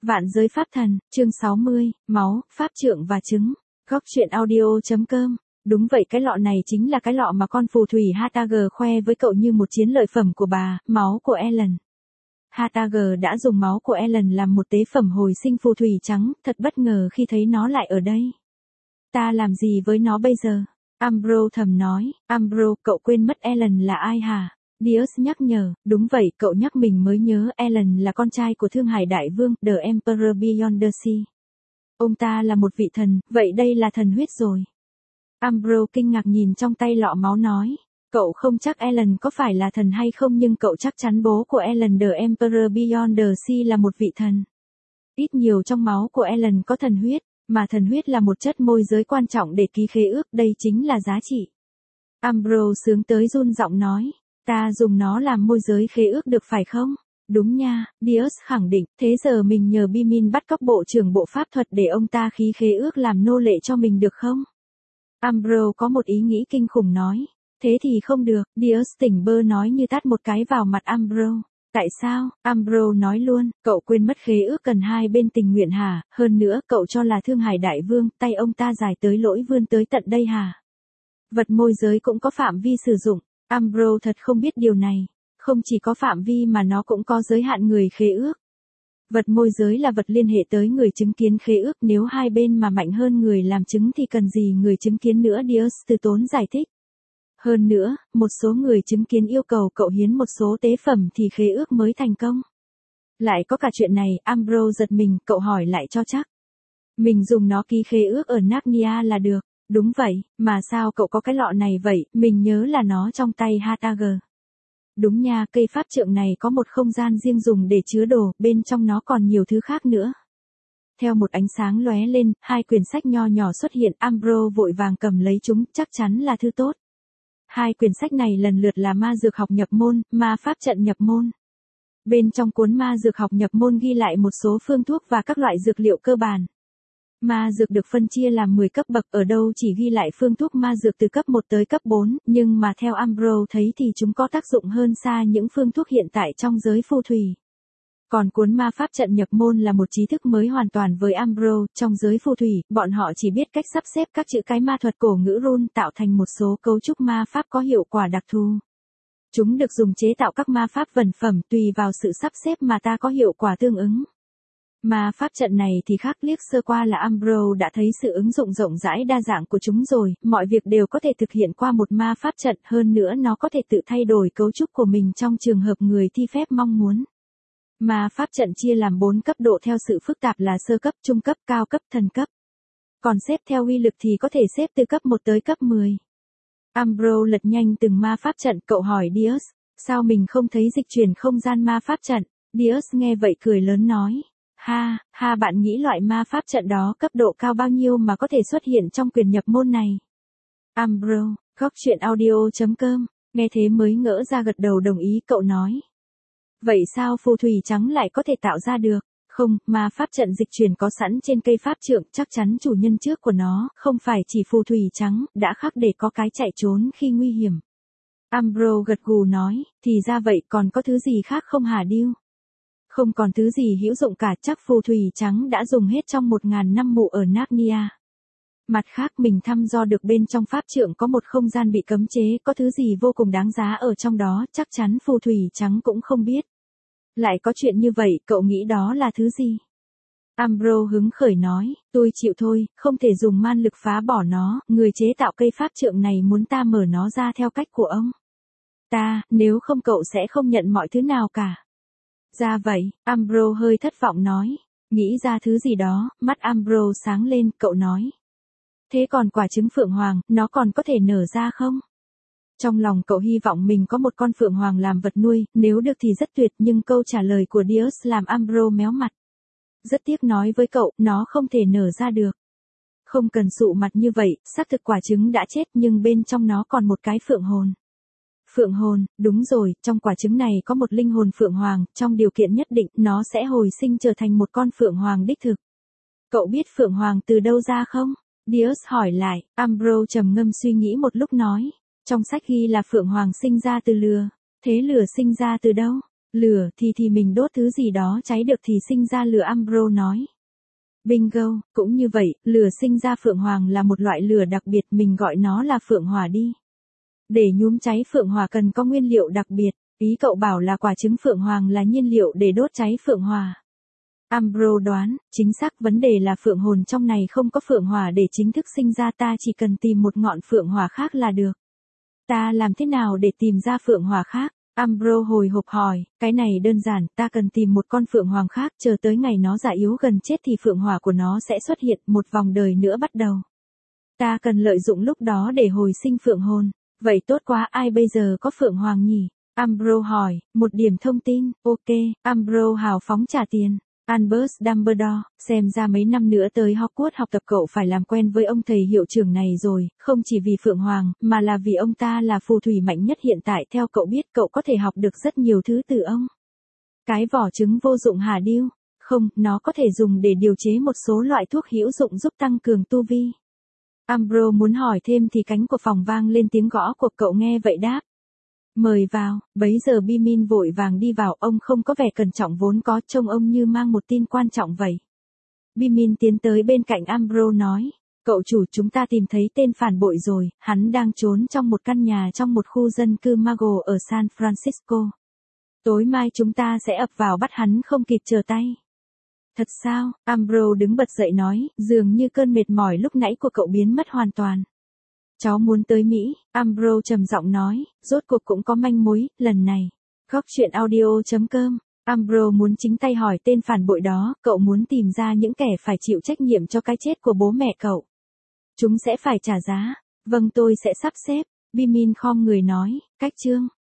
Vạn giới pháp thần, chương 60, máu, pháp trượng và trứng. Góc truyện audio.com. Đúng vậy, cái lọ này chính là cái lọ mà con phù thủy HG khoe với cậu như một chiến lợi phẩm của bà, máu của Ellen. HG đã dùng máu của Ellen làm một tế phẩm hồi sinh phù thủy trắng, thật bất ngờ khi thấy nó lại ở đây. Ta làm gì với nó bây giờ? Ambrose thầm nói. Ambrose, cậu quên mất Ellen là ai hả? Dios nhắc nhở. Đúng vậy, cậu nhắc mình mới nhớ Ellen là con trai của Thương Hải Đại Vương, The Emperor Beyond the Sea. Ông ta là một vị thần, vậy đây là thần huyết rồi. Ambrose kinh ngạc nhìn trong tay lọ máu nói. Cậu không chắc Ellen có phải là thần hay không, nhưng cậu chắc chắn bố của Ellen, The Emperor Beyond the Sea, là một vị thần. Ít nhiều trong máu của Ellen có thần huyết, mà thần huyết là một chất môi giới quan trọng để ký khế ước, đây chính là giá trị. Ambrose sướng tới run giọng nói. Ta dùng nó làm môi giới khế ước được phải không? Đúng nha, Dios khẳng định. Thế giờ mình nhờ Bimin bắt cóc bộ trưởng bộ pháp thuật để ông ta ký khế ước làm nô lệ cho mình được không? Ambrose có một ý nghĩ kinh khủng nói. Thế thì không được, Dios tỉnh bơ nói như tát một cái vào mặt Ambrose. Tại sao? Ambrose nói luôn, cậu quên mất khế ước cần hai bên tình nguyện hả? Hơn nữa, cậu cho là Thương Hải Đại Vương, tay ông ta dài tới lỗi vươn tới tận đây hả? Vật môi giới cũng có phạm vi sử dụng. Ambrose thật không biết điều này. Không chỉ có phạm vi mà nó cũng có giới hạn người khế ước. Vật môi giới là vật liên hệ tới người chứng kiến khế ước, nếu hai bên mà mạnh hơn người làm chứng thì cần gì người chứng kiến nữa, Dios từ tốn giải thích. Hơn nữa, một số người chứng kiến yêu cầu cậu hiến một số tế phẩm thì khế ước mới thành công. Lại có cả chuyện này, Ambrose giật mình, cậu hỏi lại cho chắc. Mình dùng nó ký khế ước ở Narnia là được. Đúng vậy, mà sao cậu có cái lọ này vậy, mình nhớ là nó trong tay HG. Đúng nha, cây pháp trượng này có một không gian riêng dùng để chứa đồ, bên trong nó còn nhiều thứ khác nữa. Theo một ánh sáng lóe lên, hai quyển sách nho nhỏ xuất hiện, Ambrose vội vàng cầm lấy chúng, chắc chắn là thứ tốt. Hai quyển sách này lần lượt là Ma Dược Học Nhập Môn, Ma Pháp Trận Nhập Môn. Bên trong cuốn Ma Dược Học Nhập Môn ghi lại một số phương thuốc và các loại dược liệu cơ bản. Ma dược được phân chia làm 10 cấp bậc, ở đâu chỉ ghi lại phương thuốc ma dược từ cấp 1 tới cấp 4, nhưng mà theo Ambrose thấy thì chúng có tác dụng hơn xa những phương thuốc hiện tại trong giới phù thủy. Còn cuốn Ma Pháp Trận Nhập Môn là một trí thức mới hoàn toàn với Ambrose, trong giới phù thủy, bọn họ chỉ biết cách sắp xếp các chữ cái ma thuật cổ ngữ rune tạo thành một số cấu trúc ma pháp có hiệu quả đặc thù. Chúng được dùng chế tạo các ma pháp vần phẩm, tùy vào sự sắp xếp mà ta có hiệu quả tương ứng. Ma pháp trận này thì khác, liếc sơ qua là Ambrose đã thấy sự ứng dụng rộng rãi đa dạng của chúng rồi, mọi việc đều có thể thực hiện qua một ma pháp trận, hơn nữa nó có thể tự thay đổi cấu trúc của mình trong trường hợp người thi phép mong muốn. Ma pháp trận chia làm 4 cấp độ theo sự phức tạp là sơ cấp, trung cấp, cao cấp, thần cấp. Còn xếp theo uy lực thì có thể xếp từ cấp 1 tới cấp 10. Ambrose lật nhanh từng ma pháp trận, cậu hỏi Dios, sao mình không thấy dịch chuyển không gian ma pháp trận? Dios nghe vậy cười lớn nói. Ha, bạn nghĩ loại ma pháp trận đó cấp độ cao bao nhiêu mà có thể xuất hiện trong quyển nhập môn này? Ambrose, góc truyện audio.com, nghe thế mới ngỡ ra gật đầu đồng ý, cậu nói. Vậy sao phù thủy trắng lại có thể tạo ra được? Không, ma pháp trận dịch chuyển có sẵn trên cây pháp trượng, chắc chắn chủ nhân trước của nó, không phải chỉ phù thủy trắng, đã khắc để có cái chạy trốn khi nguy hiểm. Ambrose gật gù nói, thì ra vậy, còn có thứ gì khác không hả Điêu? Không còn thứ gì hữu dụng cả, chắc phù thủy trắng đã dùng hết trong 1000 năm mụ ở Narnia. Mặt khác, mình thăm dò được bên trong pháp trượng có một không gian bị cấm chế, có thứ gì vô cùng đáng giá ở trong đó, chắc chắn phù thủy trắng cũng không biết. Lại có chuyện như vậy, cậu nghĩ đó là thứ gì? Ambrose hứng khởi nói, tôi chịu thôi, không thể dùng man lực phá bỏ nó, người chế tạo cây pháp trượng này muốn ta mở nó ra theo cách của ông. Nếu không cậu sẽ không nhận mọi thứ nào cả. Ra vậy, Ambrose hơi thất vọng nói. Nghĩ ra thứ gì đó, mắt Ambrose sáng lên, cậu nói. Thế còn quả trứng phượng hoàng, nó còn có thể nở ra không? Trong lòng cậu hy vọng mình có một con phượng hoàng làm vật nuôi, nếu được thì rất tuyệt, nhưng câu trả lời của Dios làm Ambrose méo mặt. Rất tiếc nói với cậu, nó không thể nở ra được. Không cần sụ mặt như vậy, xác thực quả trứng đã chết nhưng bên trong nó còn một cái phượng hồn. Phượng hồn, đúng rồi, trong quả trứng này có một linh hồn phượng hoàng, trong điều kiện nhất định, nó sẽ hồi sinh trở thành một con phượng hoàng đích thực. Cậu biết phượng hoàng từ đâu ra không? Dios hỏi lại, Ambrose trầm ngâm suy nghĩ một lúc nói. Trong sách ghi là phượng hoàng sinh ra từ lửa. Thế lửa sinh ra từ đâu? Lửa thì mình đốt thứ gì đó cháy được thì sinh ra lửa, Ambrose nói. Bingo, cũng như vậy, lửa sinh ra phượng hoàng là một loại lửa đặc biệt, mình gọi nó là phượng hỏa đi. Để nhúm cháy phượng hỏa cần có nguyên liệu đặc biệt, ý cậu bảo là quả trứng phượng hoàng là nhiên liệu để đốt cháy phượng hỏa. Ambrose đoán, chính xác, vấn đề là phượng hồn trong này không có phượng hỏa để chính thức sinh ra, ta chỉ cần tìm một ngọn phượng hỏa khác là được. Ta làm thế nào để tìm ra phượng hỏa khác? Ambrose hồi hộp hỏi, cái này đơn giản, ta cần tìm một con phượng hoàng khác, chờ tới ngày nó già yếu gần chết thì phượng hỏa của nó sẽ xuất hiện, một vòng đời nữa bắt đầu. Ta cần lợi dụng lúc đó để hồi sinh phượng hồn. Vậy tốt quá, ai bây giờ có phượng hoàng nhỉ? Ambrose hỏi, một điểm thông tin, ok, Ambrose hào phóng trả tiền. Albus Dumbledore, xem ra mấy năm nữa tới Hogwarts học tập cậu phải làm quen với ông thầy hiệu trưởng này rồi, không chỉ vì Phượng Hoàng, mà là vì ông ta là phù thủy mạnh nhất hiện tại, theo cậu biết cậu có thể học được rất nhiều thứ từ ông. Cái vỏ trứng vô dụng hả Điêu? Không, nó có thể dùng để điều chế một số loại thuốc hữu dụng giúp tăng cường tu vi. Ambrose muốn hỏi thêm thì cánh của phòng vang lên tiếng gõ của cậu, nghe vậy đáp. Mời vào, bấy giờ Bimin vội vàng đi vào, ông không có vẻ cẩn trọng vốn có, trông ông như mang một tin quan trọng vậy. Bimin tiến tới bên cạnh Ambrose nói, cậu chủ, chúng ta tìm thấy tên phản bội rồi, hắn đang trốn trong một căn nhà trong một khu dân cư Mago ở San Francisco. Tối mai chúng ta sẽ ập vào bắt hắn không kịp trở tay. Thật sao? Ambrose đứng bật dậy nói, dường như cơn mệt mỏi lúc nãy của cậu biến mất hoàn toàn. Cháu muốn tới Mỹ, Ambrose trầm giọng nói, rốt cuộc cũng có manh mối, lần này. Góc truyện audio.com, Ambrose muốn chính tay hỏi tên phản bội đó, cậu muốn tìm ra những kẻ phải chịu trách nhiệm cho cái chết của bố mẹ cậu. Chúng sẽ phải trả giá. Vâng, tôi sẽ sắp xếp. Bimin khom người nói, cách chương.